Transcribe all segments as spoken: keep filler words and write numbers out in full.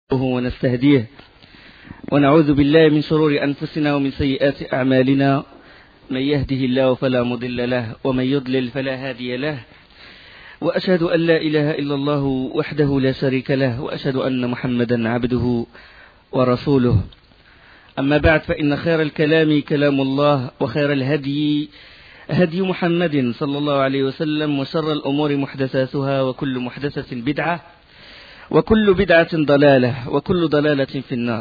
ونستهديه ونعوذ بالله من شرور أنفسنا ومن سيئات أعمالنا من يهده الله فلا مضل له ومن يضلل فلا هادي له وأشهد أن لا إله إلا الله وحده لا شريك له وأشهد أن محمدا عبده ورسوله. أما بعد، فإن خير الكلام كلام الله وخير الهدي هدي محمد صلى الله عليه وسلم وشر الأمور محدثاتها وكل محدثة بدعة وكل بدعة ضلالة وكل ضلالة في النار.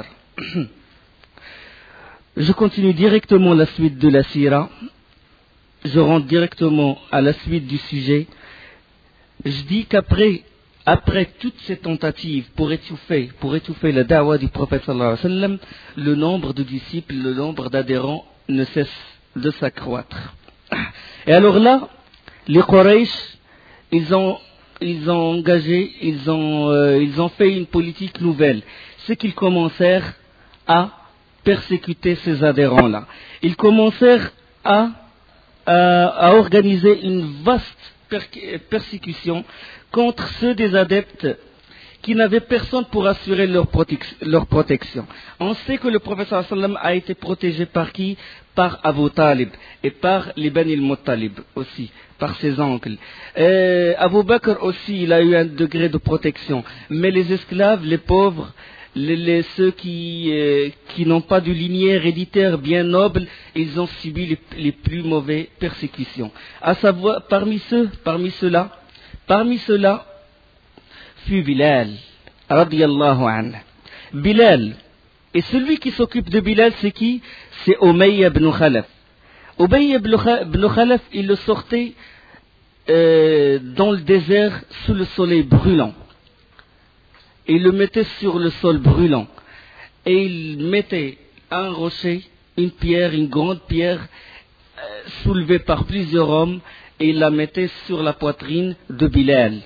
Je continue directement la suite de la Sira. Je rentre directement à la suite du sujet. Je dis qu'après après toutes ces tentatives pour étouffer, pour étouffer la da'wah du prophète sallallahu alayhi wa sallam, le nombre de disciples, le nombre d'adhérents ne cesse de s'accroître. Et alors là, les Quraysh, ils ont, ils ont engagé, ils ont, euh, ils ont fait une politique nouvelle. C'est qu'ils commencèrent à persécuter ces adhérents-là. Ils commencèrent à, à, à organiser une vaste per- persécution contre ceux des adeptes qui n'avaient personne pour assurer leur, protec- leur protection. On sait que le prophète sallallahu alayhi wa sallam a été protégé par qui? Par Abu Talib et par les Bani al-Muttalib aussi, par ses oncles. Et Abu Bakr aussi, il a eu un degré de protection. Mais les esclaves, les pauvres, les, les, ceux qui, euh, qui n'ont pas de lignée héréditaire bien noble, ils ont subi les, les plus mauvaises persécutions. À savoir, parmi ceux, parmi ceux-là, parmi ceux-là, fut Bilal, radiyallahu anhu. Bilal, et celui qui s'occupe de Bilal, c'est qui? C'est Umayya ibn Khalaf. Umayya ibn Khalaf, il le sortait euh, dans le désert sous le soleil brûlant. Il le mettait sur le sol brûlant. Et il mettait un rocher, une pierre, une grande pierre, euh, soulevée par plusieurs hommes, et il la mettait sur la poitrine de Bilal.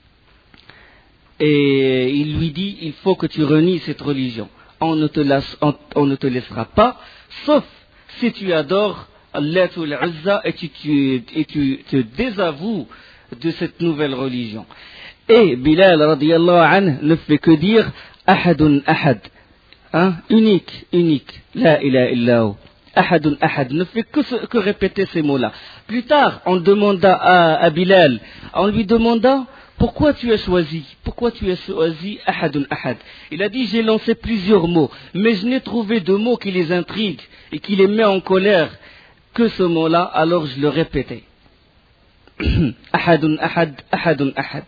Et il lui dit, il faut que tu renies cette religion. On ne te, laisse, on, on ne te laissera pas, sauf si tu adores Allah al-Uzza et tu, tu, et tu te désavoues de cette nouvelle religion. Et Bilal radiyallahu anhu ne fait que dire Ahadun Ahad, hein? unique, unique, la ilaha illahu. Ahadun Ahad, ne fait que, que répéter ces mots-là. Plus tard, on demanda à, à Bilal, on lui demanda pourquoi tu as choisi, pourquoi tu as choisi Ahadun Ahad. Il a dit, j'ai lancé plusieurs mots, mais je n'ai trouvé de mots qui les intriguent et qui les met en colère que ce mot-là, alors je le répétais. Ahadun Ahad, Ahadun Ahad.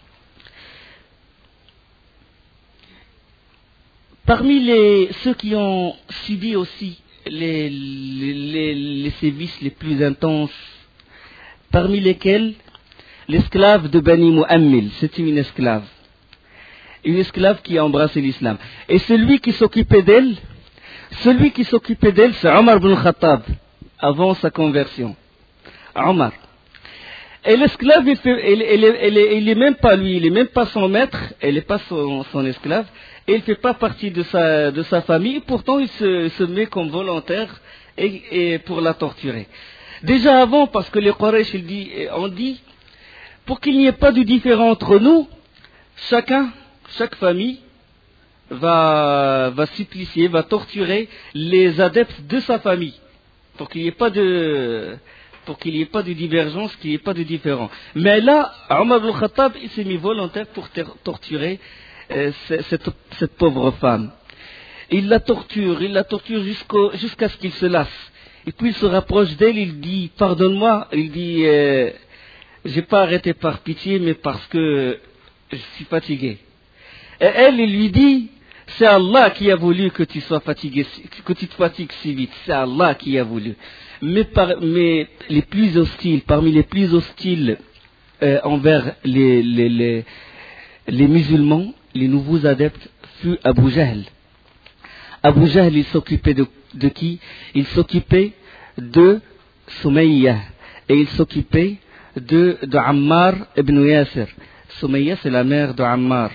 Parmi les, ceux qui ont subi aussi les, les, les, les sévices les plus intenses, parmi lesquels l'esclave de Bani Mu'ammil, c'est une esclave. Une esclave qui a embrassé l'islam. Et celui qui s'occupait d'elle, celui qui s'occupait d'elle, c'est Omar ibn Khattab, avant sa conversion. Omar. Et l'esclave, il, fait, il, il, il, il, il est même pas lui, il est même pas son maître, elle n'est pas son, son esclave, et il ne fait pas partie de sa, de sa famille, pourtant il se, se met comme volontaire et, et pour la torturer. Déjà avant, parce que les Quraysh, ils dit, on dit, pour qu'il n'y ait pas de différence entre nous, chacun, chaque famille va, va supplicier, va torturer les adeptes de sa famille, pour qu'il n'y ait pas de, pour qu'il n'y ait pas de divergence, qu'il n'y ait pas de différence. Mais là, Omar ibn Khattab, il s'est mis volontaire pour torturer euh, cette, cette pauvre femme. Il la torture, il la torture jusqu'au, jusqu'à ce qu'il se lasse. Et puis il se rapproche d'elle, il dit, pardonne-moi, il dit, euh, j'ai pas arrêté par pitié, mais parce que je suis fatigué. Et elle, il lui dit, c'est Allah qui a voulu que tu sois fatigué, que tu te fatigues si vite. C'est Allah qui a voulu. Mais, par, mais les plus hostiles, parmi les plus hostiles euh, envers les, les, les, les musulmans, les nouveaux adeptes, fut Abu Jahl. Abu Jahl, il s'occupait de, de qui? Il s'occupait de Sumayya. Et il s'occupait de, de Ammar ibn Yasir. Sumayya, c'est la mère de Ammar.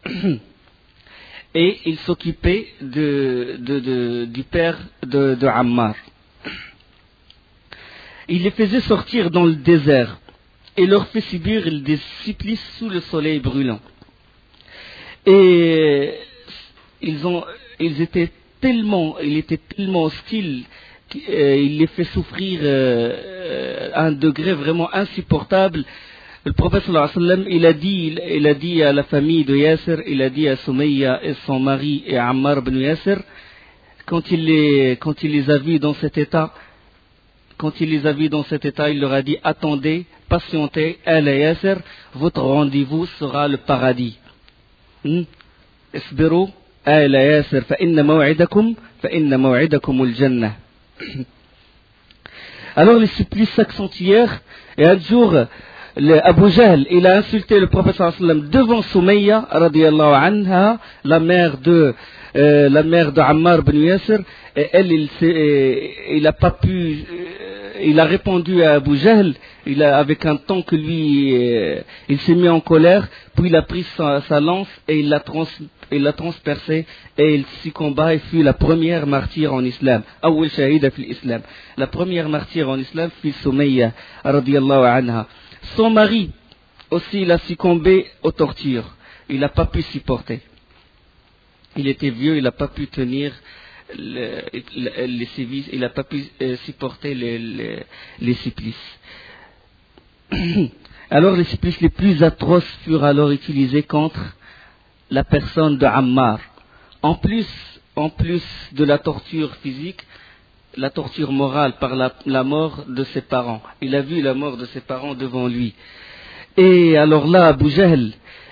Et il s'occupait de, de, de, du père de, de Ammar. Il les faisait sortir dans le désert et leur fait subir des supplices sous le soleil brûlant. Et ils, ont, ils étaient tellement, il était tellement hostile qu'il euh, les fait souffrir euh, à un degré vraiment insupportable. Le prophète sallallahu alayhi wa sallam, il a dit, il, il a dit à la famille de Yasser, il a dit à Soumeya et son mari et à Ammar ibn Yasser, quand il les, quand il les a vus dans cet état, quand il les a vus dans cet état, il leur a dit, attendez, patientez, ala Yasser, votre rendez-vous sera le paradis. Isbiru, ala Yasser, fa inna maw'idakum, fa inna maw'idakum al-jannah. Alors les supplices s'accentuèrent, et un jour, le Abu Jahl, il a insulté le prophète sallallahu alayhi wa sallam devant Soumeya, radiyallahu anha, la mère de, euh, la mère de Ammar ibn Yasser, et elle, il, il a pas pu, euh, il a répondu à Abu Jahl, il a, avec un ton que lui, euh, il s'est mis en colère, puis il a pris sa, sa lance et il l'a trans, il l'a transpercé et il succomba et fut la première martyre en islam. Awwal shahida fil islam. La première martyre en islam fut Soumeya, radiyallahu anha. Son mari aussi, il a succombé aux tortures. Il n'a pas pu supporter. Il était vieux, il n'a pas pu tenir le, le, les sévices, il n'a pas pu euh, supporter les, les, les supplices. Alors les supplices les plus atroces furent alors utilisés contre la personne de Ammar. En plus, en plus de la torture physique, la torture morale par la, la mort de ses parents. Il a vu la mort de ses parents devant lui. Et alors là, Abu Jahl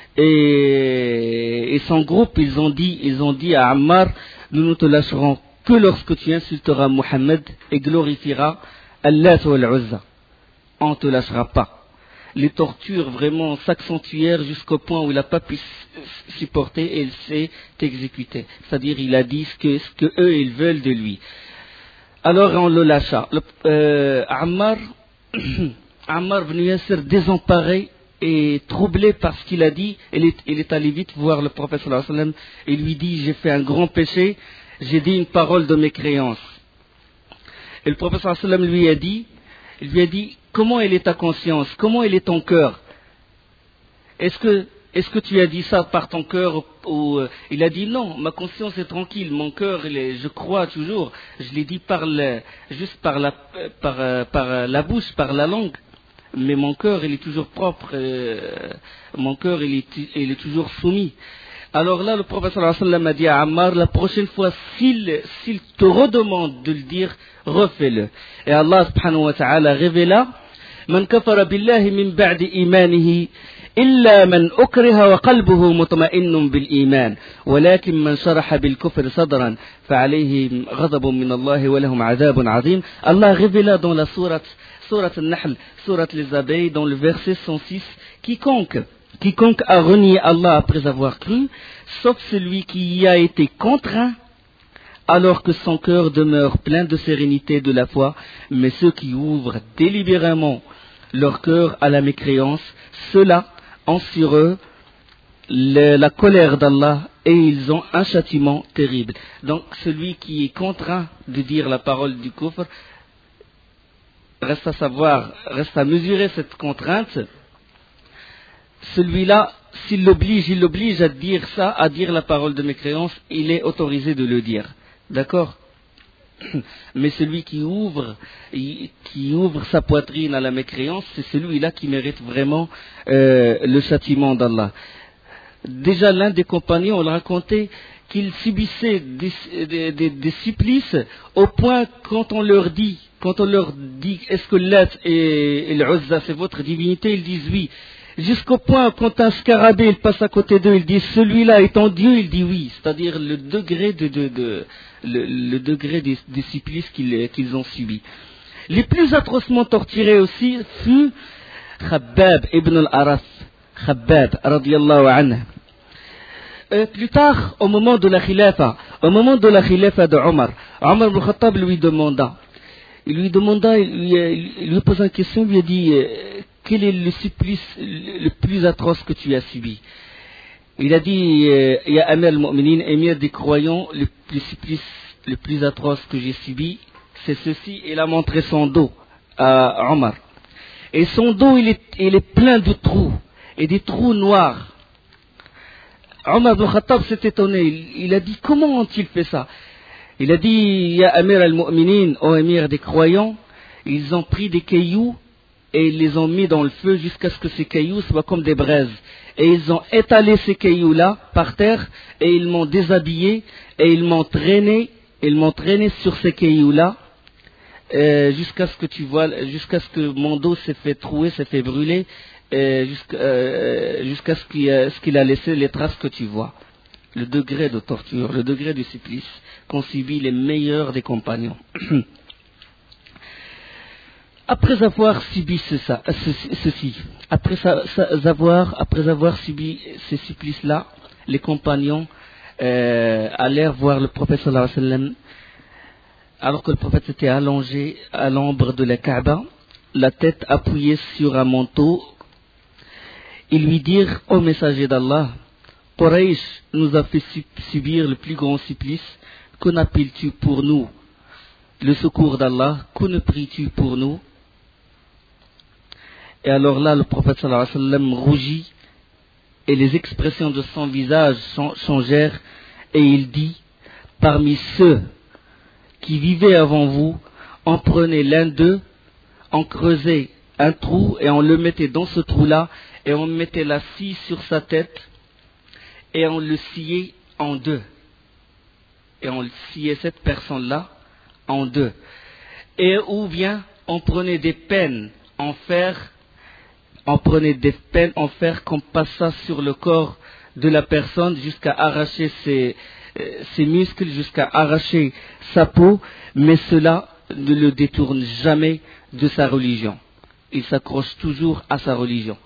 et, et son groupe, ils ont dit, ils ont dit à Ammar, nous ne te lâcherons que lorsque tu insulteras Mohammed et glorifieras Allah wa al-Uzza. On ne te lâchera pas. Les tortures vraiment s'accentuèrent jusqu'au point où il n'a pas pu supporter et il s'est exécuté. C'est-à-dire, il a dit ce que, ce que eux, ils veulent de lui. Alors on le lâcha. Le, euh, Ammar, Ammar ibn Yasser, désemparé et troublé par ce qu'il a dit, il est, il est allé vite voir le prophète sallallahu alayhi wa sallam et lui dit, j'ai fait un grand péché, j'ai dit une parole de mécréance. Et le prophète sallallahu alayhi wa sallam lui a dit, il lui a dit, comment elle est ta conscience, comment elle est ton cœur? Est-ce que Est-ce que tu as dit ça par ton cœur ou euh, il a dit non, ma conscience est tranquille, mon cœur, il est, je crois toujours. Je l'ai dit par le, juste par la, par, euh, par la bouche, par la langue. Mais mon cœur, il est toujours propre. Euh, mon cœur, il est, il est toujours soumis. Alors là, le prophète sallallahu alayhi wa sallam a dit à Ammar, la prochaine fois, s'il, s'il te redemande de le dire, refais-le. Et Allah subhanahu wa ta'ala révéla, man kafara billahi min ba'di imanihi, إلا من أكره وقلبه مطمئن بالإيمان ولكن من شرح بالكفر صدرا فعليهم غضب من الله ولهم عذاب عظيم. Allah révéla dans la sourate, sourate Al-Nahl, sourate les abeilles, dans le verset cent six, quiconque, quiconque a renié Allah après avoir cru, sauf celui qui y a été contraint, alors que son cœur demeure plein de sérénité de la foi, mais ceux qui ouvrent délibérément leur cœur à la mécréance, ceux-là ont sur eux le, la colère d'Allah et ils ont un châtiment terrible. Donc celui qui est contraint de dire la parole du kufr, reste à savoir, reste à mesurer cette contrainte. Celui-là, s'il l'oblige, il l'oblige à dire ça, à dire la parole de mécréance, il est autorisé de le dire. D'accord ? Mais celui qui ouvre, qui ouvre sa poitrine à la mécréance, c'est celui-là qui mérite vraiment euh, le châtiment d'Allah. Déjà l'un des compagnons, on le racontait, qu'il subissait des, des, des, des supplices au point quand on leur dit, quand on leur dit, est-ce que Lat et, et l'Uzza c'est votre divinité, ils disent oui. Jusqu'au point, quand un scarabée il passe à côté d'eux, ils disent celui-là étant Dieu, il dit oui. C'est-à-dire le degré de, de, de le, le degré des, des supplices qu'ils, qu'ils ont subis. Les plus atrocement torturés aussi fut Khabbab ibn al-Aras, Khabbab radiyallahu anhu. Euh, plus tard, au moment de la khilafa, au moment de la khilafa de Omar, Omar ibn Khattab lui demanda, il lui demanda, il lui, il lui posa une question, il lui a dit, euh, quel est le supplice le plus atroce que tu as subi? Il a dit, euh, Ya Amir al-Mu'minin, émir des croyants, le, le supplice le plus atroce que j'ai subi, c'est ceci. Il a montré son dos à Omar. Et son dos, il est, il est plein de trous, et des trous noirs. Omar ibn Khattab s'est étonné, il, il a dit comment ont-ils fait ça? Il a dit, Ya Amir al-Mu'minin, ô Amir des croyants, ils ont pris des cailloux et ils les ont mis dans le feu jusqu'à ce que ces cailloux soient comme des braises. Et ils ont étalé ces cailloux-là par terre et ils m'ont déshabillé et ils m'ont traîné, ils m'ont traîné sur ces cailloux-là euh, jusqu'à ce que tu vois, jusqu'à ce que mon dos s'est fait trouer, s'est fait brûler, euh, jusqu'à, euh, jusqu'à ce qu'il, euh, ce qu'il a laissé les traces que tu vois. Le degré de torture, le degré du supplice qu'ont subi les meilleurs des compagnons. Après avoir subi ce, ça, ceci, ceci, après ça, ça, avoir, après avoir subi ces supplices-là, les compagnons euh, allèrent voir le prophète sallallahu alayhi wa sallam, alors que le prophète s'était allongé à l'ombre de la Kaaba, la tête appuyée sur un manteau. Ils lui dirent, ô messager d'Allah, Quraysh nous a fait subir le plus grand supplice. Que n'appeles-tu pour nous le secours d'Allah? Que ne pries-tu pour nous? Et alors là, le prophète sallallahu alayhi wa sallam rougit et les expressions de son visage changèrent et il dit, parmi ceux qui vivaient avant vous, on prenait l'un d'eux, on creusait un trou et on le mettait dans ce trou-là et on mettait la scie sur sa tête et on le sciait en deux. Et on sciait cette personne-là en deux. Et ou bien on prenait des peines en fer, on prenait des peines en fer qu'on passa sur le corps de la personne jusqu'à arracher ses, euh, ses muscles, jusqu'à arracher sa peau, mais cela ne le détourne jamais de sa religion. Il s'accroche toujours à sa religion.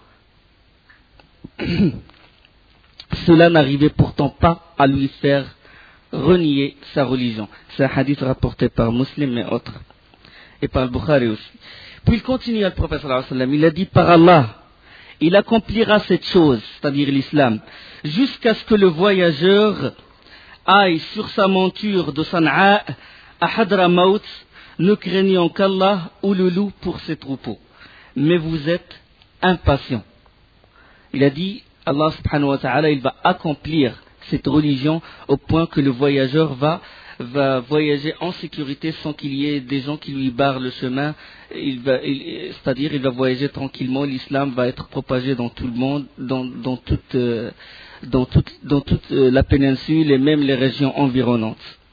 Cela n'arrivait pourtant pas à lui faire renier sa religion. C'est un hadith rapporté par Muslim et autres, et par le Bukhari aussi. Puis il continue à le prophète sallallahu alayhi wa sallam, il a dit, par Allah, il accomplira cette chose, c'est-à-dire l'islam, jusqu'à ce que le voyageur aille sur sa monture de Sana'a à Hadramaut, ne craignant qu'Allah ou le loup pour ses troupeaux. Mais vous êtes impatients. Il a dit, Allah subhanahu wa ta'ala, il va accomplir cette religion au point que le voyageur va, va voyager en sécurité sans qu'il y ait des gens qui lui barrent le chemin. Il va, il, c'est-à-dire, il va voyager tranquillement. L'islam va être propagé dans tout le monde, dans, dans toute, euh, dans toute, dans toute euh, la péninsule et même les régions environnantes.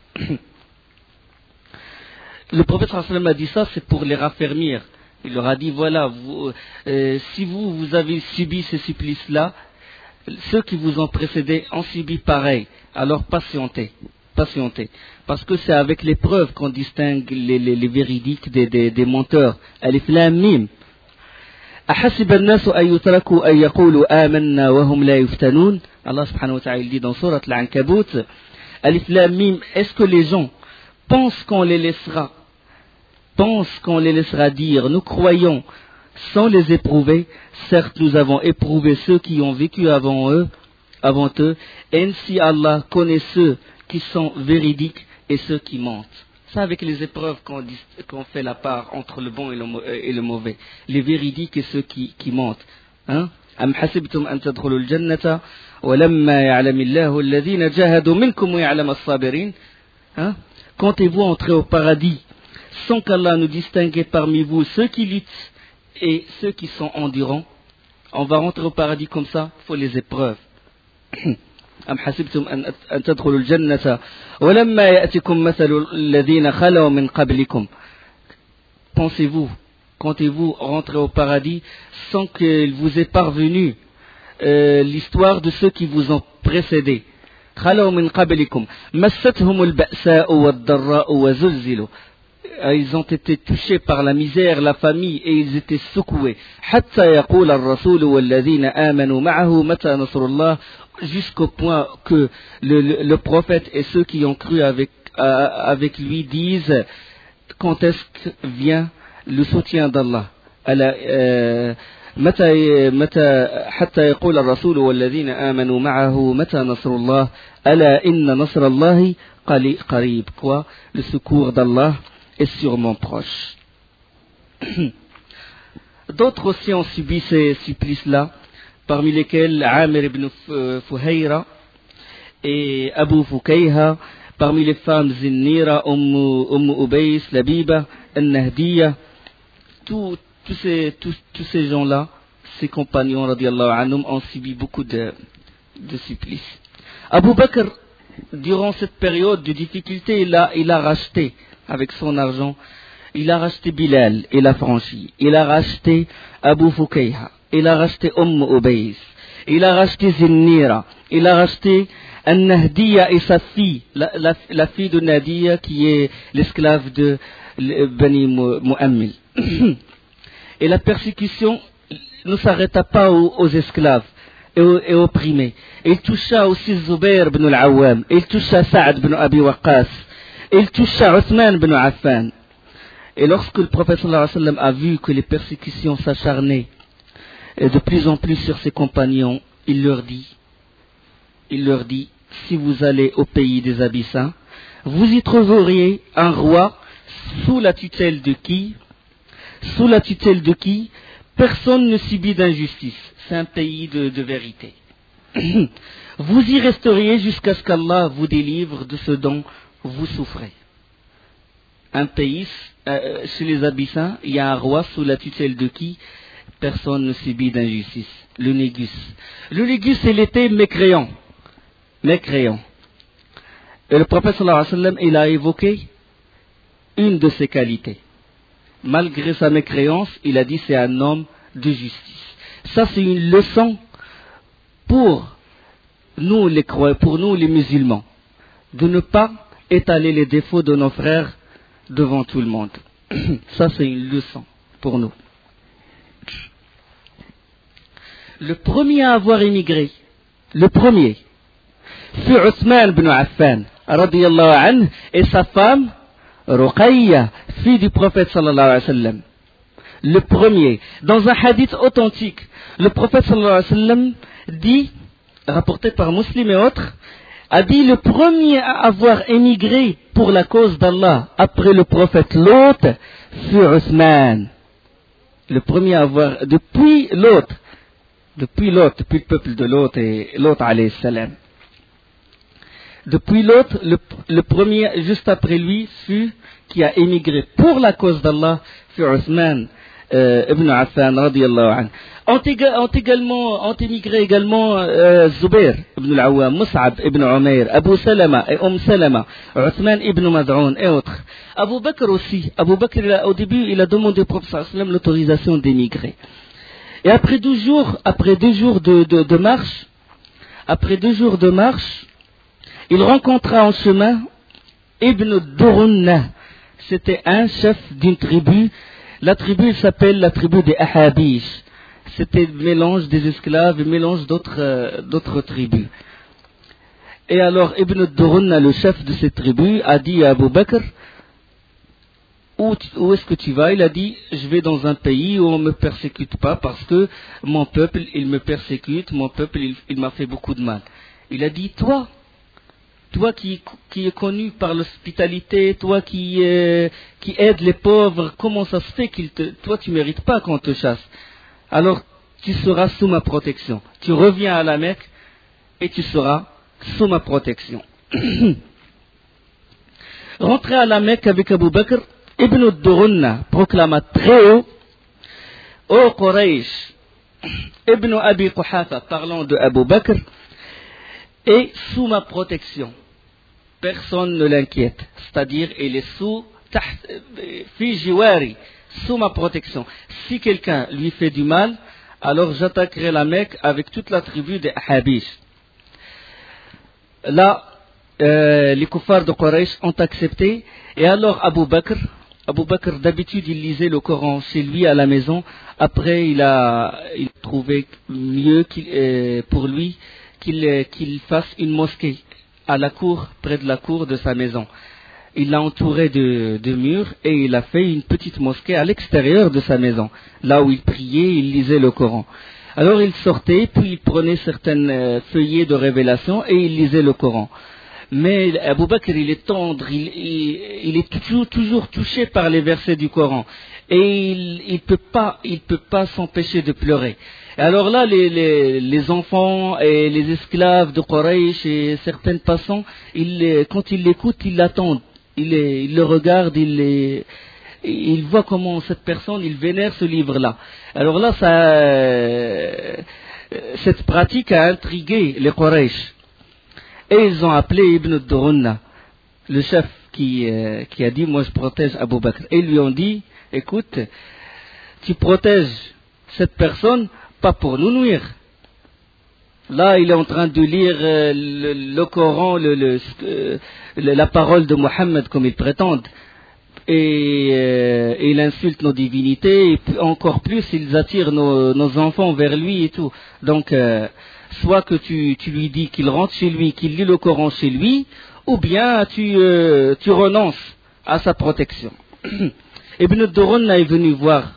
Le prophète sallallahu alayhi wa sallam a dit ça, c'est pour les raffermir. Il leur a dit, voilà, vous, euh, si vous, vous avez subi ces supplices-là, ceux qui vous ont précédé ont subi pareil, alors patientez, patientez. Parce que c'est avec l'épreuve qu'on distingue les, les, les véridiques des, des, des menteurs. Alif Lam Mim. أحسب الناس أن يتركوا أن يقولوا آمنا وهم لا يفتنون. Allah subhanahu wa ta'ala dit dans Surat Al-Ankabut, Alif Lam Mim, est-ce que les gens pensent qu'on les laissera, pensent qu'on les laissera dire, nous croyons, sans les éprouver? Certes, nous avons éprouvé ceux qui ont vécu avant eux, avant eux, et ainsi Allah connaît ceux qui sont véridiques et ceux qui mentent. C'est avec les épreuves qu'on, dit, qu'on fait la part entre le bon et le, et le mauvais, les véridiques et ceux qui, qui mentent. Hein? أم حسبتم أن تدخلوا الجنة ولما يعلم الله الذين جاهدوا منكم ويعلم الصابرين. Comptez-vous entrer au paradis sans qu'Allah nous distingue parmi vous ceux qui luttent et ceux qui sont endurants? On va rentrer au paradis comme ça, il faut les épreuves. أم حسبتم أن أن تدخلوا الجنة ولما يأتكم مثل الذين خلوا من قبلكم. Pensez-vous, comptez-vous rentrer au paradis sans qu'il vous ait parvenu euh, l'histoire de ceux qui vous ont précédés? خلوا من قبلكم مستهم البأساء والضراء وزلزلوا. Ils ont été touchés par la misère, la famille, et ils étaient secoués. حتى يقول الرسول والذين آمنوا معه متى نصر الله, jusqu'au point que le, le, le prophète et ceux qui ont cru avec, euh, avec lui disent, quand est-ce que vient le soutien d'Allah? متى متى حتى يقول الرسول والذين آمنوا معه متى نصر الله ألا إن نصر الله قريب. Quoi? Le secours d'Allah est sûrement proche. D'autres aussi ont subi ces supplices-là, parmi lesquels Amir ibn Fuhayra, et Abu Fukayha. Parmi les femmes, Zinnira, Umm Ubays, Labiba, Al-Nahdiya, tous, tous, ces, tous, tous ces gens-là, ces compagnons, radiallahu anhum, ont subi beaucoup de, de supplices. Abu Bakr, durant cette période de difficulté, il a, il a racheté, avec son argent, il a racheté Bilal, il a franchi, il a racheté Abu Fukayha, il a racheté Umm Ubays, il a racheté Zinnira, il a racheté Al-Nahdiya et sa fille, la, la, la fille de Nahdiya qui est l'esclave de Bani Mu'ammil. Et la persécution ne s'arrêta pas aux, aux esclaves et aux, et opprimés. Il toucha aussi Zubair ibn al-Awwam, il toucha Sa'd ibn Abi Waqqas, il toucha Uthman ibn Affan. Et lorsque le prophète sallallahu alayhi wa sallam a vu que les persécutions s'acharnaient de plus en plus sur ses compagnons, il leur dit, il leur dit, si vous allez au pays des Abyssins, vous y trouveriez un roi sous la tutelle de qui, sous la tutelle de qui, personne ne subit d'injustice. C'est un pays de, de vérité. Vous y resteriez jusqu'à ce qu'Allah vous délivre de ce dont vous souffrez. Un pays, euh, chez les Abyssins, il y a un roi sous la tutelle de qui personne ne subit d'injustice. Le Négus. Le Négus, il était mécréant. Mécréant. Et le prophète sallallahu alayhi wa sallam, il a évoqué une de ses qualités. Malgré sa mécréance, il a dit c'est un homme de justice. Ça, c'est une leçon pour nous les croyants, pour nous les musulmans, de ne pas étaler les défauts de nos frères devant tout le monde. Ça, c'est une leçon pour nous. Le premier à avoir émigré, le premier, fut Uthman ibn Affan, radiyallahu anhu, et sa femme, Ruqayya, fille du prophète sallallahu alayhi wa sallam. Le premier, dans un hadith authentique, le prophète sallallahu alayhi wa sallam dit, rapporté par Muslim et autres, a dit le premier à avoir émigré pour la cause d'Allah après le prophète Lot fut Uthman. Le premier à avoir, depuis Lot, depuis Lot, depuis le peuple de Lot et Lot alayhi salam. Depuis l'autre, le, le premier, juste après lui, fut, qui a émigré pour la cause d'Allah, fut Uthman euh, ibn Affan, radiyallahu anhu. Ont, éga, ont également, ont émigré également euh, Zubair ibn al-Awwam, Mus'ab ibn Umayr, Abu Salama et Umm Salama, Uthman ibn Mad'un et autres. Abu Bakr aussi. Abu Bakr, il a, au début, il a demandé au prophète sallallahu alayhi wa sallam l'autorisation d'émigrer. Et après deux jours, après deux jours de, de, de marche, après deux jours de marche, il rencontra en chemin Ibn Durunna. C'était un chef d'une tribu. La tribu s'appelle la tribu des Ahabish. C'était le mélange des esclaves et mélange d'autres, euh, d'autres tribus. Et alors Ibn Durunna, le chef de cette tribu, a dit à Abu Bakr, où, où est-ce que tu vas? Il a dit, je vais dans un pays où on ne me persécute pas parce que mon peuple, il me persécute, mon peuple, il, il m'a fait beaucoup de mal. Il a dit, toi, toi qui, qui es connu par l'hospitalité, toi qui, euh, qui aide les pauvres, comment ça se fait qu'il te, toi tu mérites pas qu'on te chasse? Alors tu seras sous ma protection. Tu reviens à la Mecque et tu seras sous ma protection. Rentré à la Mecque avec Abu Bakr, Ibn Durunna proclama très haut, ô Quraysh, Ibn Abi Quhafa, parlant de Abu Bakr, est sous ma protection. Personne ne l'inquiète. C'est-à-dire, il est sous, fi jiwari, sous ma protection. Si quelqu'un lui fait du mal, alors j'attaquerai la Mecque avec toute la tribu des Ahabish. Là, euh, les kuffars de Quraysh ont accepté. Et alors Abu Bakr, Abu Bakr d'habitude il lisait le Coran chez lui à la maison. Après, il a, il a trouvé mieux qu'il, euh, pour lui qu'il, qu'il fasse une mosquée à la cour, près de la cour de sa maison. Il l'a entouré de, de murs et il a fait une petite mosquée à l'extérieur de sa maison, là où il priait, il lisait le Coran. Alors il sortait, puis il prenait certaines euh, feuillets de révélation et il lisait le Coran. Mais Abu Bakr, il est tendre, il, il, il est toujours, toujours touché par les versets du Coran. Et il ne peut pas, il peut pas s'empêcher de pleurer. Et alors là, les, les, les enfants et les esclaves de Quraysh et certaines passants, ils, quand ils l'écoutent, ils l'attendent. Ils, ils le regardent, ils, les, ils voient comment cette personne, il vénère ce livre-là. Alors là, ça, euh, cette pratique a intrigué les Quraysh. Et ils ont appelé Ibn Durunna, le chef qui, euh, qui a dit, moi je protège Abu Bakr. Et ils lui ont dit, écoute, tu protèges cette personne, pas pour nous nuire. Là, il est en train de lire euh, le, le Coran, le, le, euh, la parole de Mohammed comme ils prétendent. Et, euh, et il insulte nos divinités, et puis encore plus, ils attirent nos, nos enfants vers lui et tout. Donc, euh, soit que tu, tu lui dis qu'il rentre chez lui, qu'il lit le Coran chez lui, ou bien tu, euh, tu renonces à sa protection. Ibn Durunna est venu voir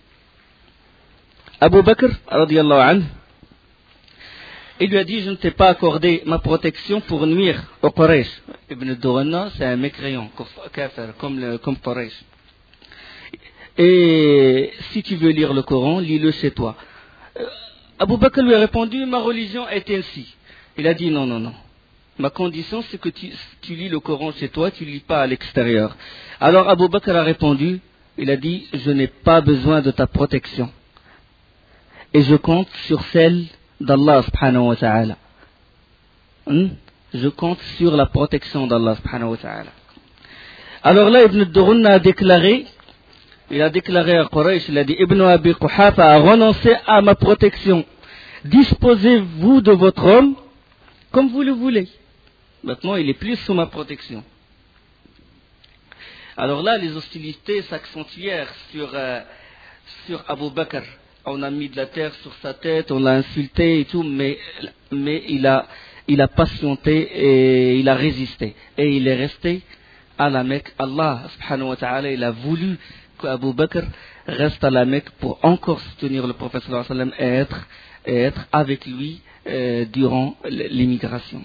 Abu Bakr, radiyallahu anhu. Il lui a dit, je ne t'ai pas accordé ma protection pour nuire au Quraysh. Ibn Durunna, c'est un mécréant, kafir, comme, le, comme Quraysh. Et si tu veux lire le Coran, lis-le chez toi. Euh, Abu Bakr lui a répondu, ma religion est ainsi. Il a dit, non, non, non. Ma condition, c'est que tu, tu lis le Coran chez toi, tu ne lis pas à l'extérieur. Alors Abu Bakr a répondu, il a dit, je n'ai pas besoin de ta protection. Et je compte sur celle d'Allah subhanahu wa ta'ala. Hmm? Je compte sur la protection d'Allah subhanahu wa ta'ala. Alors là, Ibn Durunna a déclaré, il a déclaré à Quraysh, il a dit, Ibn Abi Quhafa a renoncé à ma protection. Disposez-vous de votre homme comme vous le voulez. Maintenant, il est plus sous ma protection. Alors là, les hostilités s'accentuèrent sur, euh, sur Abu Bakr. On a mis de la terre sur sa tête, on l'a insulté et tout, mais, mais il, a, il a patienté et il a résisté. Et il est resté à la Mecque. Allah subhanahu wa ta'ala, il a voulu qu'Abu Bakr reste à la Mecque pour encore soutenir le prophète sallallahu alayhi wa sallam et être, et être avec lui euh, durant l'immigration.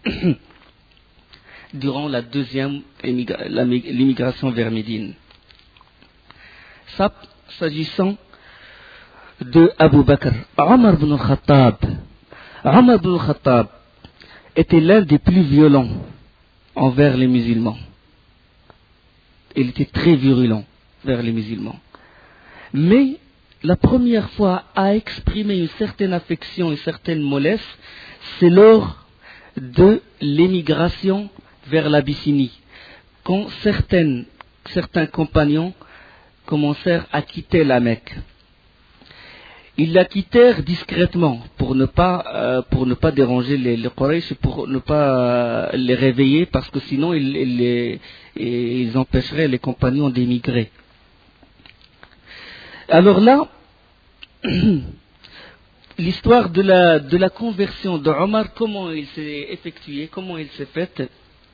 Durant la deuxième émigra- la, l'immigration vers Médine. Ça, s'agissant de Abu Bakr, Omar ibn al-Khattab. Omar ibn al-Khattab était l'un des plus violents envers les musulmans. Il était très virulent vers les musulmans. Mais la première fois à exprimer une certaine affection, une certaine mollesse, c'est lors de l'émigration vers l'Abyssinie, quand certaines, certains compagnons commencèrent à quitter la Mecque. Ils la quittèrent discrètement pour ne pas, euh, pour ne pas déranger les, les Quraysh, pour ne pas euh, les réveiller, parce que sinon ils, ils, les, ils empêcheraient les compagnons d'émigrer. Alors là, l'histoire de la, de la conversion de Omar, comment il s'est effectué, comment il s'est fait,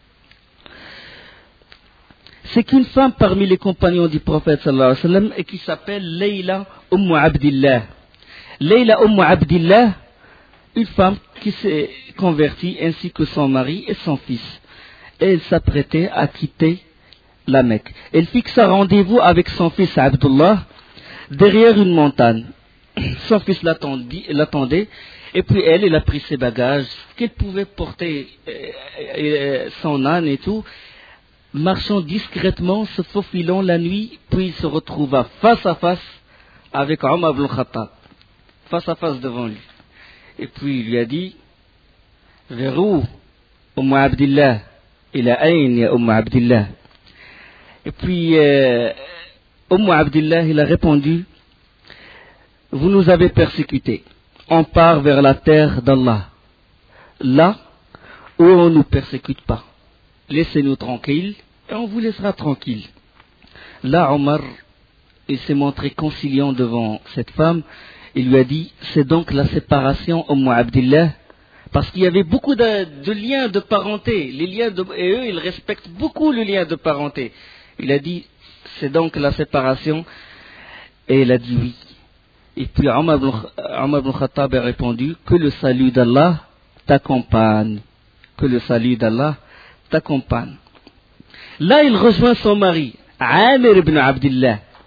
c'est qu'une femme parmi les compagnons du prophète sallallahu alayhi wa sallam, et qui s'appelle Layla Umm Abdillah. Layla Umm Abdillah, une femme qui s'est convertie ainsi que son mari et son fils. Et elle s'apprêtait à quitter la Mecque. Elle fixa rendez-vous avec son fils Abdullah derrière une montagne. Son fils l'attendait, et puis elle, elle a pris ses bagages, qu'elle pouvait porter euh, euh, son âne et tout, marchant discrètement, se faufilant la nuit, puis il se retrouva face à face avec Omar ibn Khattab, face à face devant lui. Et puis il lui a dit, vers où, Umm Abdillah, ila ayn ya Umm Abdillah. Et puis euh, Umm Abdillah, il a répondu, vous nous avez persécutés, on part vers la terre d'Allah, là où on ne nous persécute pas. Laissez-nous tranquilles et on vous laissera tranquille. Là, Omar, il s'est montré conciliant devant cette femme. Il lui a dit, c'est donc la séparation, Umm Abdillah, parce qu'il y avait beaucoup de, de liens de parenté. Les liens de, et eux, ils respectent beaucoup le lien de parenté. Il a dit, c'est donc la séparation. Et elle a dit oui. Et puis Omar ibn, Omar ibn Khattab a répondu, que le salut d'Allah t'accompagne. Que le salut d'Allah t'accompagne. Là, il rejoint son mari, Amir ibn Abdillah.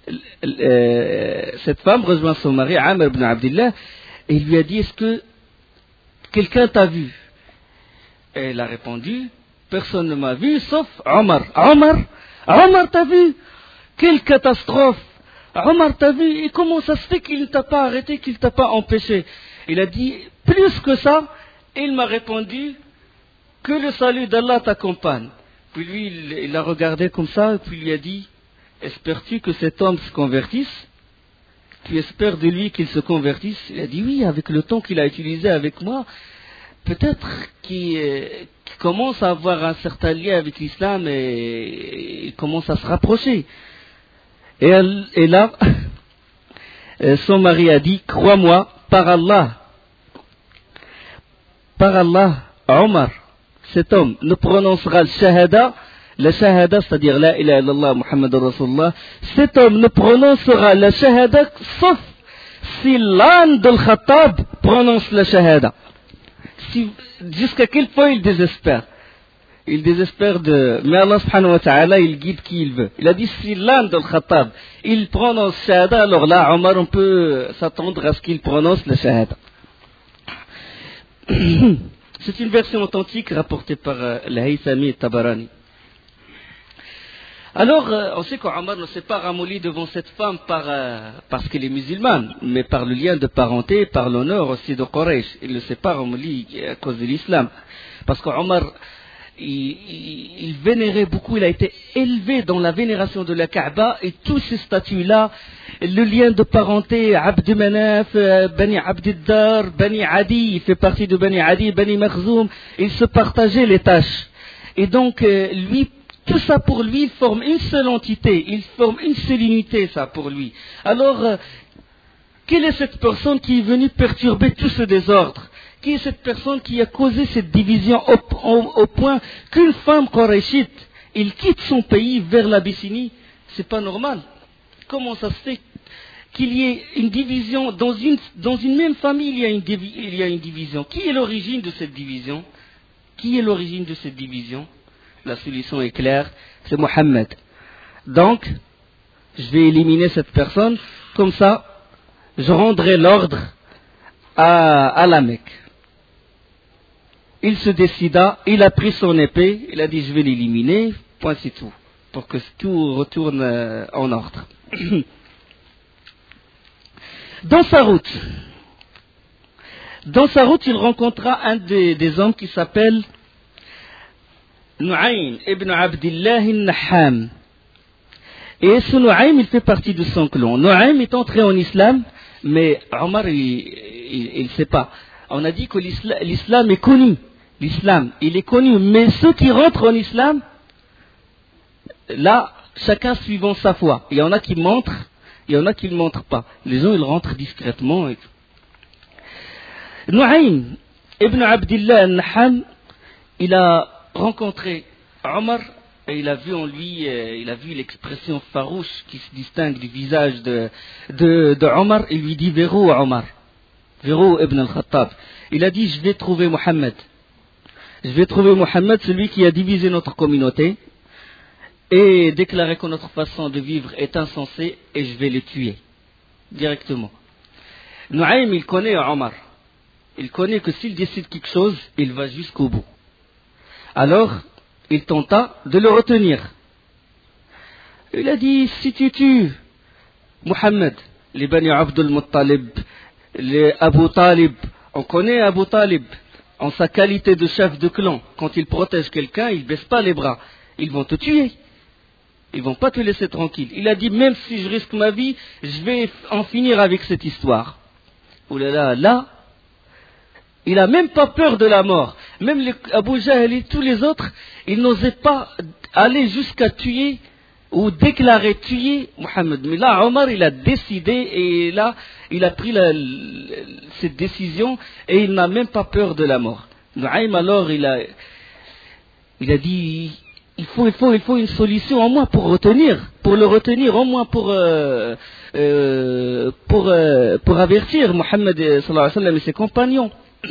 euh, cette femme rejoint son mari, Amr ibn Abdillah, et il lui a dit, est-ce que quelqu'un t'a vu? Et elle a répondu, personne ne m'a vu, sauf Omar. Omar, Omar t'a vu? Quelle catastrophe! Omar t'a vu? Et comment ça se fait qu'il ne t'a pas arrêté, qu'il ne t'a pas empêché? Il a dit, plus que ça, il m'a répondu, que le salut d'Allah t'accompagne. Puis lui, il, il a regardé comme ça, et puis il lui a dit, espères-tu que cet homme se convertisse? Tu espères de lui qu'il se convertisse? Il a dit oui, avec le temps qu'il a utilisé avec moi, peut-être qu'il, euh, qu'il commence à avoir un certain lien avec l'islam et il commence à se rapprocher. Et, elle, et là, son mari a dit, crois-moi, par Allah, par Allah, Omar, cet homme ne prononcera le shahada, la shahada, c'est-à-dire la ilaha illallah Muhammad Rasulullah, cet homme ne prononcera la shahada sauf si l'âne de Khattab prononce la shahada. Si, jusqu'à quel point il désespère? Il désespère de... Mais Allah subhanahu wa ta'ala, il guide qui il veut. Il a dit, si l'âne de Khattab, il prononce shahada, alors là, Omar, on peut s'attendre à ce qu'il prononce la shahada. C'est une version authentique rapportée par euh, Al-Haythami et Tabarani. Alors, euh, on sait qu'Omar ne s'est pas ramolli devant cette femme par, euh, parce qu'elle est musulmane, mais par le lien de parenté, par l'honneur aussi de Quraysh. Il ne s'est pas ramolli à cause de l'islam. Parce qu'Omar, il, il, il vénérait beaucoup, il a été élevé dans la vénération de la Kaaba, et tous ces statues-là, le lien de parenté, Abd Manaf, Bani Abdiddar, Bani Adi, il fait partie de Bani Adi, Bani Makhzoum, ils se partageaient les tâches. Et donc, euh, lui, tout ça pour lui, il forme une seule entité, il forme une seule unité, ça pour lui. Alors, euh, quelle est cette personne qui est venue perturber tout ce désordre? Qui est cette personne qui a causé cette division au, au, au point qu'une femme quraishite, il quitte son pays vers l'Abyssinie? C'est pas normal. Comment ça se fait qu'il y ait une division dans une, dans une même famille, il y a une, il y a une division? Qui est l'origine de cette division? Qui est l'origine de cette division? La solution est claire, c'est Mohammed. Donc, je vais éliminer cette personne, comme ça, je rendrai l'ordre à, à la Mecque. Il se décida, il a pris son épée, il a dit je vais l'éliminer, point c'est tout, pour que tout retourne euh, en ordre. Dans sa route, dans sa route, il rencontra un des, des hommes qui s'appelle Nu'aym ibn Abdillah al-Nahham. Et ce Nu'aym, il fait partie de son clan. Nu'aym est entré en islam, mais Omar, il ne sait pas. On a dit que l'islam, l'islam est connu. L'islam, il est connu. Mais ceux qui rentrent en islam, là, chacun suivant sa foi. Il y en a qui montrent, il y en a qui ne montrent pas. Les gens, ils rentrent discrètement. Nu'aym ibn Abdillah al-Nahham, il a rencontré Omar et il a vu en lui, euh, il a vu l'expression farouche qui se distingue du visage de, de, de Omar. Il lui dit, vers où Omar? Vers où Ibn al-Khattab? Il a dit, je vais trouver Mohammed. Je vais trouver Mohammed, celui qui a divisé notre communauté et déclaré que notre façon de vivre est insensée, et je vais le tuer directement. Nu'aym, il connaît Omar. Il connaît que s'il décide quelque chose, il va jusqu'au bout. Alors, il tenta de le retenir. Il a dit, si tu tues Mohammed, les Bani Abdul Muttalib, les Abu Talib, on connaît Abu Talib, en sa qualité de chef de clan, quand il protège quelqu'un, il ne baisse pas les bras. Ils vont te tuer. Ils ne vont pas te laisser tranquille. Il a dit, même si je risque ma vie, je vais en finir avec cette histoire. Ouh là là, là, il n'a même pas peur de la mort. Même les Abu Jahl et tous les autres, ils n'osaient pas aller jusqu'à tuer ou déclarer tuer Mohammed. Mais là, Omar, il a décidé, et là, il a pris la, cette décision, et il n'a même pas peur de la mort. Nu'aym, alors, il a, il a dit, il faut, il faut, il faut une solution au moins pour retenir, pour le retenir, au moins pour, euh, euh, pour, euh, pour avertir Mohammed sallallahu alayhi wa sallam et ses compagnons.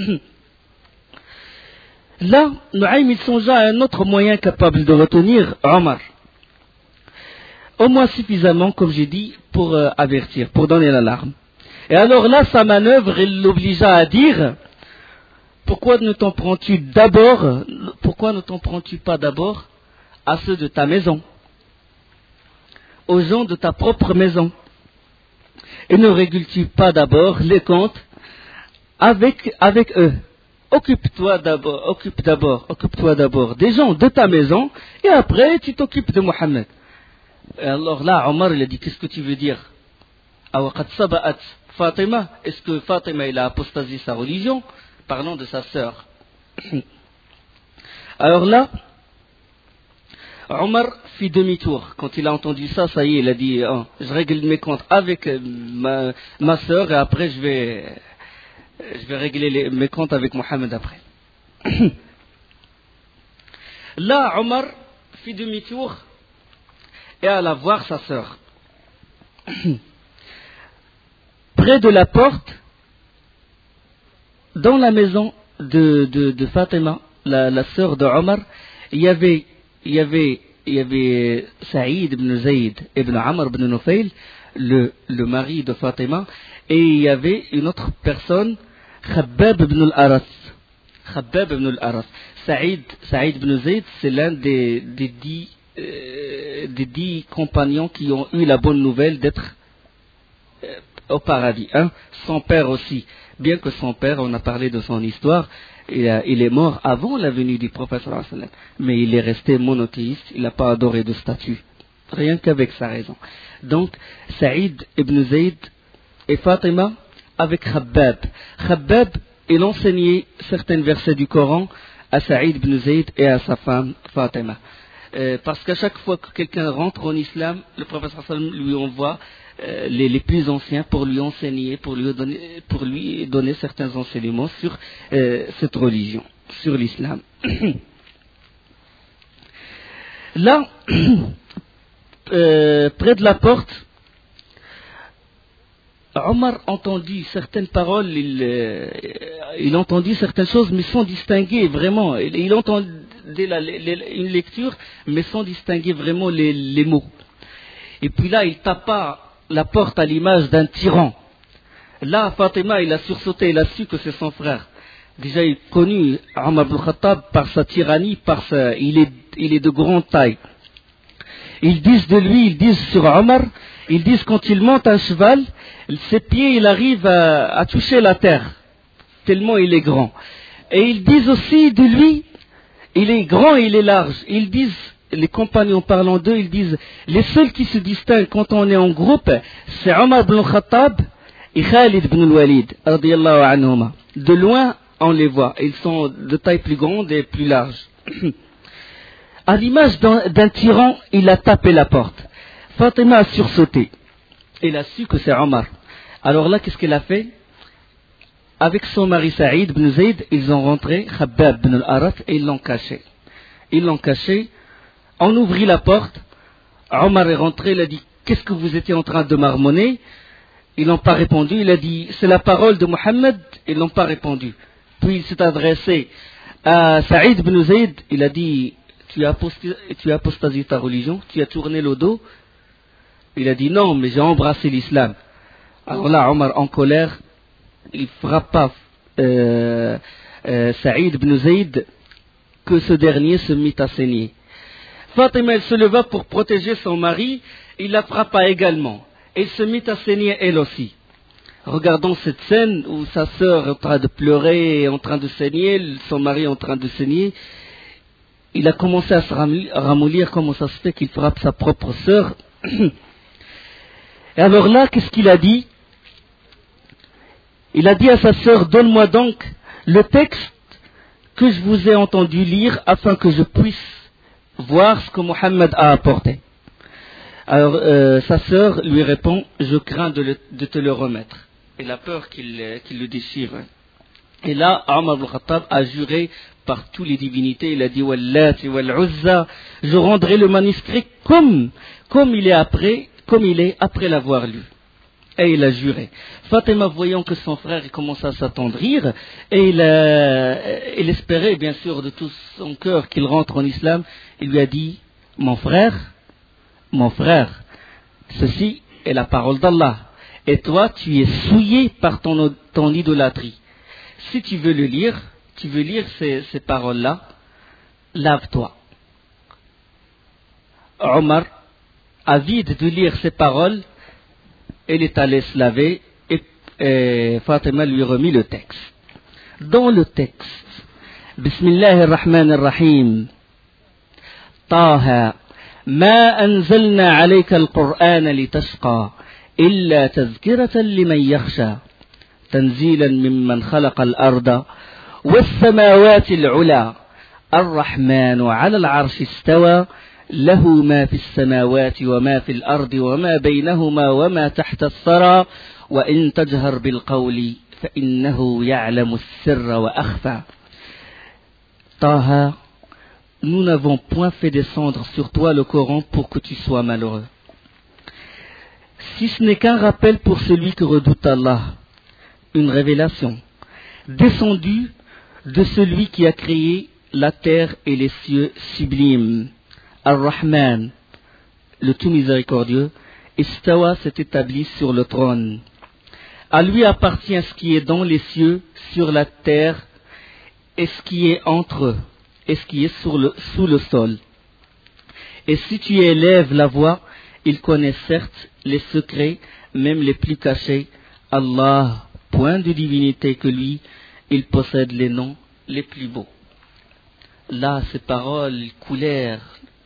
Là, Nu'aym, il songea à un autre moyen capable de retenir Omar. au moins suffisamment, comme j'ai dit, pour euh, avertir, pour donner l'alarme. Et alors là, sa manœuvre, elle l'obligea à dire, pourquoi ne t'en prends-tu d'abord, pourquoi ne t'en prends-tu pas d'abord à ceux de ta maison, aux gens de ta propre maison, et ne régules-tu pas d'abord les comptes avec, avec eux. Occupe-toi d'abord, occupe d'abord, occupe-toi d'abord des gens de ta maison, et après tu t'occupes de Mohammed. Et alors là, Omar, il a dit, qu'est-ce que tu veux dire? Fatima, est-ce que Fatima, il a apostasié sa religion? Parlons de sa sœur. Alors là, Omar fit demi-tour. Quand il a entendu ça, ça y est, il a dit, oh, je règle mes comptes avec ma, ma sœur, et après je vais, je vais régler les, mes comptes avec Mohammed après. Là, Omar fit demi-tour et alla voir sa sœur. Près de la porte, dans la maison de, de, de Fatima, la, la sœur de Omar, il y avait, il y avait, il y avait Saïd ibn Zayd ibn Amr ibn Nufail, le, le mari de Fatima, et il y avait une autre personne, Khabbab ibn al-Aras. Khabbab ibn al-Aras. Saïd, Saïd ibn Zayd, c'est l'un des, des dix, euh, des dix compagnons qui ont eu la bonne nouvelle d'être euh, au paradis. Hein. Son père aussi. Bien que son père, on a parlé de son histoire, il, a, il est mort avant la venue du prophète sallallahu alayhi wa sallam. Mais il est resté monothéiste, il n'a pas adoré de statue. Rien qu'avec sa raison. Donc, Saïd ibn Zayd et Fatima avec Khabbab. Khabbab, il enseignait certains versets du Coran à Saïd ibn Zayd et à sa femme Fatima. Euh, parce qu'à chaque fois que quelqu'un rentre en islam, le prophète sallallahu alayhi wa sallam lui envoie euh, les, les plus anciens pour lui enseigner, pour lui donner, pour lui donner certains enseignements sur euh, cette religion, sur l'islam. Là, euh, près de la porte, Omar entendit certaines paroles, il, euh, il entendit certaines choses, mais sans distinguer vraiment. Il, il entendait la, les, une lecture, mais sans distinguer vraiment les, les mots. Et puis là, il tapa la porte à l'image d'un tyran. Là, Fatima, il a sursauté, il a su que c'est son frère. Déjà, il connu Omar ibn Khattab par sa tyrannie, par sa, il est, il est de grande taille. Ils disent de lui, ils disent sur Omar, ils disent quand il monte un cheval, ses pieds, il arrive à, à toucher la terre, tellement il est grand. Et ils disent aussi de lui, il est grand et il est large. Ils disent, les compagnons parlant d'eux, ils disent, les seuls qui se distinguent quand on est en groupe, c'est Omar ibn Khattab et Khalid ibn al-Walid, radiyallahu anhuma. De loin, on les voit. Ils sont de taille plus grande et plus large. À l'image d'un, d'un tyran, il a tapé la porte. Fatima a sursauté. Il a su que c'est Omar. Alors là, qu'est-ce qu'elle a fait? Avec son mari Saïd ibn Zayd, ils ont rentré Khabbab ibn al-Aras et ils l'ont caché. Ils l'ont caché. On ouvrit la porte. Omar est rentré, il a dit, qu'est-ce que vous étiez en train de marmonner? Ils n'ont pas répondu. Il a dit, c'est la parole de Mohammed. Ils n'ont pas répondu. Puis il s'est adressé à Saïd ibn Zayd. Il a dit, tu as apostasié, tu as apostasié ta religion, tu as tourné le dos. Il a dit non, mais j'ai embrassé l'islam. Alors là, Omar, en colère, il frappa euh, euh, Saïd ibn Zayd, que ce dernier se mit à saigner. Fatima, elle se leva pour protéger son mari, il la frappa également. Elle se mit à saigner elle aussi. Regardons cette scène où sa sœur est en train de pleurer, est en train de saigner, son mari est en train de saigner. Il a commencé à se ramollir, comment ça se fait qu'il frappe sa propre sœur. Et alors là, qu'est-ce qu'il a dit? Il a dit à sa sœur, donne-moi donc le texte que je vous ai entendu lire afin que je puisse voir ce que Mohammed a apporté. Alors euh, sa sœur lui répond, je crains de, le, de te le remettre. Il a peur qu'il, qu'il le déchire. Et là, Omar ibn Khattab a juré par toutes les divinités, il a dit Wallati wal-Uzza, je rendrai le manuscrit comme, comme il est après, comme il est après l'avoir lu. Et il a juré. Fatima, voyant que son frère il commençait à s'attendrir, et il, a, il espérait bien sûr de tout son cœur qu'il rentre en islam, il lui a dit, mon frère, mon frère, ceci est la parole d'Allah. Et toi, tu es souillé par ton, ton idolâtrie. Si tu veux le lire, tu veux lire ces, ces paroles-là, lave-toi. Omar, avide de lire ces paroles, il est allé se laver et, et Fatima lui remit le texte. Dans le texte, Bismillah ar-Rahman ar-Rahim, Taha, ma anzalna alayka al-Qur'an litashqa, illa tazkiratan liman yakhsha, tanzilan mimman khalaqa al-arda, was-samawati al-'ula, ar-Rahmanu 'ala al-'arshi istawa, له ما في السماوات وما في الأرض وما بينهما وما تحت الثرى وإن تجهر بالقول فإنه يعلم السر وأخفى. Taha, nous n'avons point fait descendre sur toi le Coran pour que tu sois malheureux, si ce n'est qu'un rappel pour celui que redoute Allah, une révélation descendue de celui qui a créé la terre et les cieux sublimes. Ar-Rahman, le tout miséricordieux, Istawa s'est établi sur le trône. À lui appartient ce qui est dans les cieux, sur la terre, et ce qui est entre eux, et ce qui est sur le, sous le sol. Et si tu élèves la voix, il connaît certes les secrets, même les plus cachés. Allah, point de divinité que lui, il possède les noms les plus beaux. Là, ces paroles coulèrent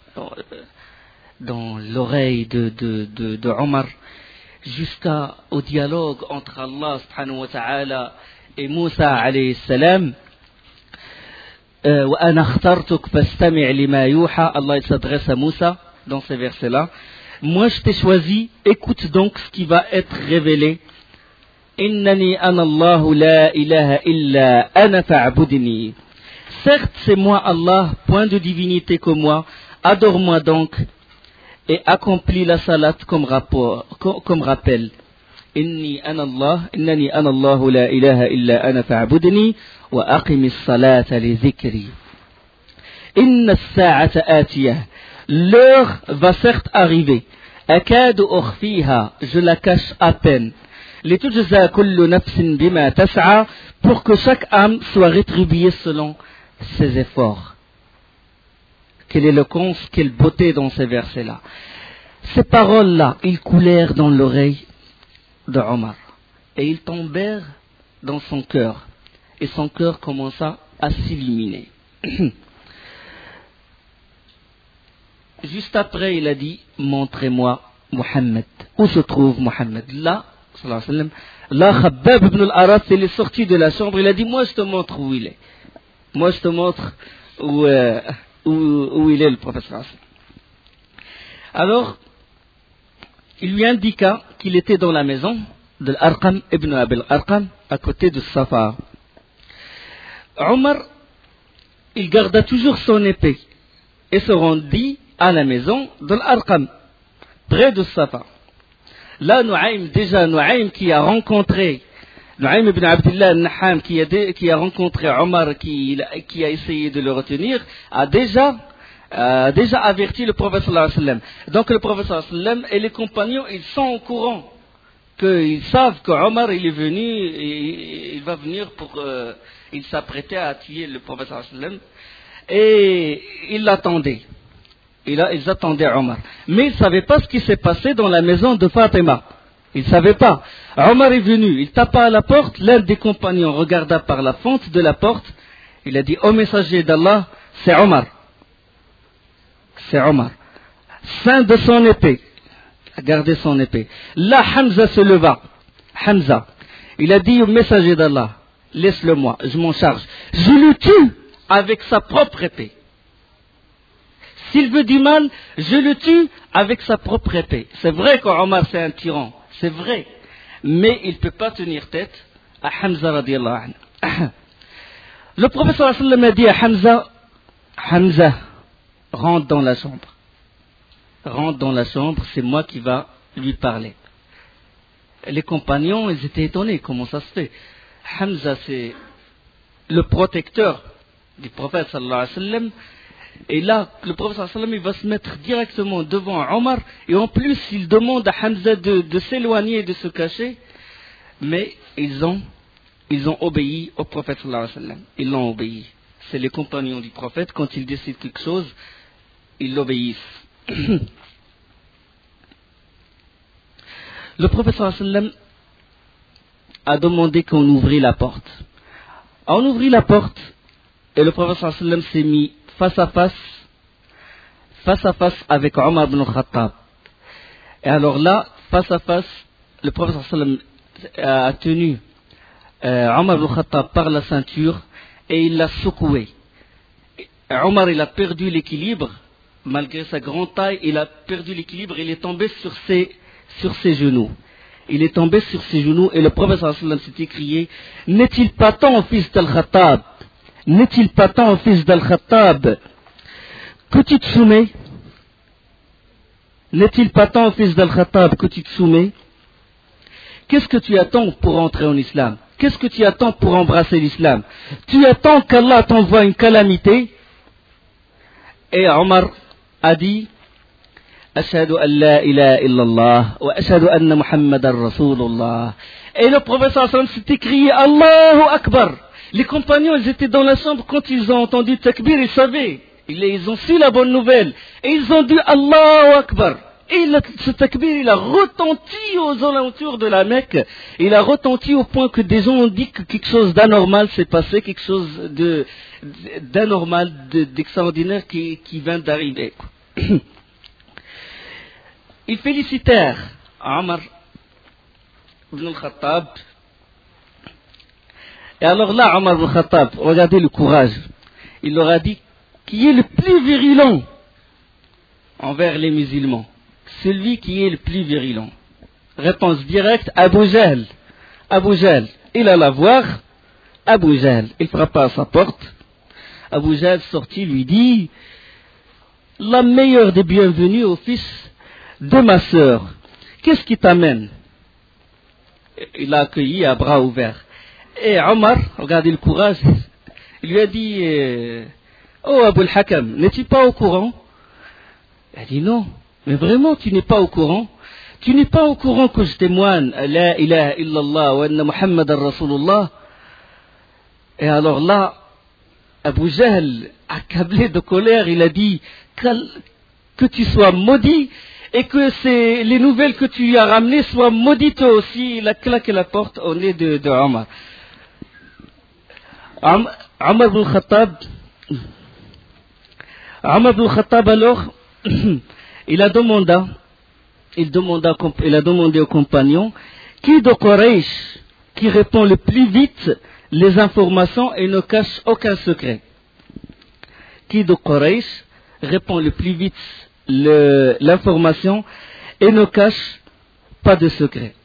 dans l'oreille de, de, de, de Omar, jusqu'au dialogue entre Allah subhanahu wa ta'ala et Moussa alayhi salam. وَأَنَا اخْتَرْتُكَ فَاسْتَمِعْ لِمَا يُوحَى. Allah il s'adresse à Moussa dans ces versets-là. Moi je t'ai choisi, écoute donc ce qui va être révélé. إِنَّنِي أَنَا اللَّهُ لَا إِلَهَ إِلَّا أَنَا فَاعْبُدْنِي. Certes c'est moi Allah, point de divinité que moi. Adore-moi donc et accomplis la salat comme, rapport, comme, comme rappel. Inni ana Allah, innani ana Allah la ilaha illa ana fa'budni wa aqimis salata li dhikri. Inna as-sa'ata atiyah. L'heure va certes arriver. Akadu ukhfiha, je la cache à peine. Litujza kullu nafsin bima tas'a, pour que chaque âme soit rétribuée selon ses efforts. Quelle éloquence, quelle beauté dans ces versets-là. Ces paroles-là, ils coulèrent dans l'oreille de Omar. Et ils tombèrent dans son cœur. Et son cœur commença à s'illuminer. Juste après, il a dit, montrez-moi Mohammed. Où se trouve Mohammed? Là, sallallahu alayhi wa sallam, là, Khabbab ibn al-Arat, il est sorti de la chambre, il a dit, moi je te montre où il est. Moi je te montre où... Euh, Où, où il est le professeur. Alors, il lui indiqua qu'il était dans la maison de l'Arqam ibn Abil Arqam, à côté de Safa. Omar, il garda toujours son épée et se rendit à la maison de l'Arqam, près de Safa. Là, Nuaym, déjà Nuaym qui a rencontré Nuaym ibn Abdullah al-Naham, qui a, qui a rencontré Omar, qui, qui a essayé de le retenir, a déjà, euh, déjà averti le prophète sallallahu alayhi wa sallam. Donc le prophète sallallahu alayhi wa sallam et les compagnons, ils sont au courant, qu'ils savent que Omar il est venu, et il va venir pour, euh, il s'apprêtait à tuer le prophète sallallahu alayhi wa sallam, et ils l'attendaient. Ils, ils attendaient Omar. Mais ils ne savaient pas ce qui s'est passé dans la maison de Fatima. Il ne savait pas. Omar est venu, il tapa à la porte, l'un des compagnons regarda par la fente de la porte, il a dit, ô messager d'Allah, c'est Omar. C'est Omar. Fin de son épée. Gardez son épée. Là, Hamza se leva. Hamza. Il a dit au messager d'Allah, laisse-le moi, je m'en charge. Je le tue avec sa propre épée. S'il veut du mal, je le tue avec sa propre épée. C'est vrai qu'Omar c'est un tyran. C'est vrai, mais il ne peut pas tenir tête à Hamza radiallahu anhu. Le prophète sallallahu alayhi wa sallam a dit à Hamza, Hamza, rentre dans la chambre. Rentre dans la chambre, c'est moi qui va lui parler. Les compagnons, ils étaient étonnés, comment ça se fait? Hamza, c'est le protecteur du prophète sallallahu alayhi wa sallam. Et là, le prophète sallallahu alayhi wa sallam, il va se mettre directement devant Omar, et en plus, il demande à Hamza de, de s'éloigner et de se cacher, mais ils ont, ils ont obéi au prophète sallallahu alayhi wa sallam. Ils l'ont obéi. C'est les compagnons du prophète, quand ils décident quelque chose, ils l'obéissent. Le prophète sallallahu alayhi wa sallam a demandé qu'on ouvrit la porte. On ouvrit la porte, et le prophète sallallahu alayhi wa sallam s'est mis face à face, face à face avec Omar ibn Khattab. Et alors là, face à face, le prophète sallallahu alayhi wa sallam a tenu euh, Omar ibn Khattab par la ceinture et il l'a secoué. Et Omar, il a perdu l'équilibre, malgré sa grande taille, il a perdu l'équilibre, il est tombé sur ses, sur ses genoux. Il est tombé sur ses genoux et le prophète sallallahu alayhi wa sallam s'est écrié: n'est-il pas temps, fils d'Al-Khattab? N'est-il pas temps, fils d'Al-Khattab, que tu te soumets? N'est-il pas temps, fils d'Al-Khattab, que tu te soumets? Qu'est-ce que tu attends pour entrer en islam? Qu'est-ce que tu attends pour embrasser l'islam? Tu attends qu'Allah t'envoie une calamité? Et Omar a dit: Ashhadu an la ilaha illallah wa ashhadu anna Muhammadan Rasulullah. Et le prophète sallallahu alayhi wa sallam s'est écrié: Allahu Akbar. Les compagnons, ils étaient dans la chambre quand ils ont entendu takbir, ils savaient, ils ont su la bonne nouvelle, et ils ont dit Allahu Akbar. Et le, ce takbir, il a retenti aux alentours de la Mecque, il a retenti au point que des gens ont dit que quelque chose d'anormal s'est passé, quelque chose de, d'anormal, de, d'extraordinaire qui, qui vient d'arriver. Ils félicitèrent Omar ibn al-Khattab. Et alors là, Omar ibn Khattab, regardez le courage. Il leur a dit: qui est le plus virulent envers les musulmans? Celui qui est le plus virulent. Réponse directe: Abu Jahl. Abu Jahl. Il alla voir Abu Jahl. Il frappa à sa porte. Abu Jahl sortit, lui dit: la meilleure des bienvenues au fils de ma sœur. Qu'est-ce qui t'amène? Il l'a accueilli à bras ouverts. Et Omar, regardez le courage, il lui a dit: euh, oh Abu al-Hakam, n'es-tu pas au courant? Il a dit: non, mais vraiment tu n'es pas au courant? Tu n'es pas au courant que je témoigne La ilaha illallah wa anna Muhammadan Rasulullah? Et alors là, Abu Jahl, accablé de colère, il a dit: que tu sois maudit et que c'est les nouvelles que tu lui as ramenées soient maudites toi aussi. Il a claqué la porte au nez de, de Omar. Omar ibn Khattab, Omar ibn Khattab alors, il a demandé, il demanda, il a demandé aux compagnons: qui de Quraysh qui répond le plus vite les informations et ne cache aucun secret? Qui de Quraysh répond le plus vite le, l'information et ne cache pas de secret?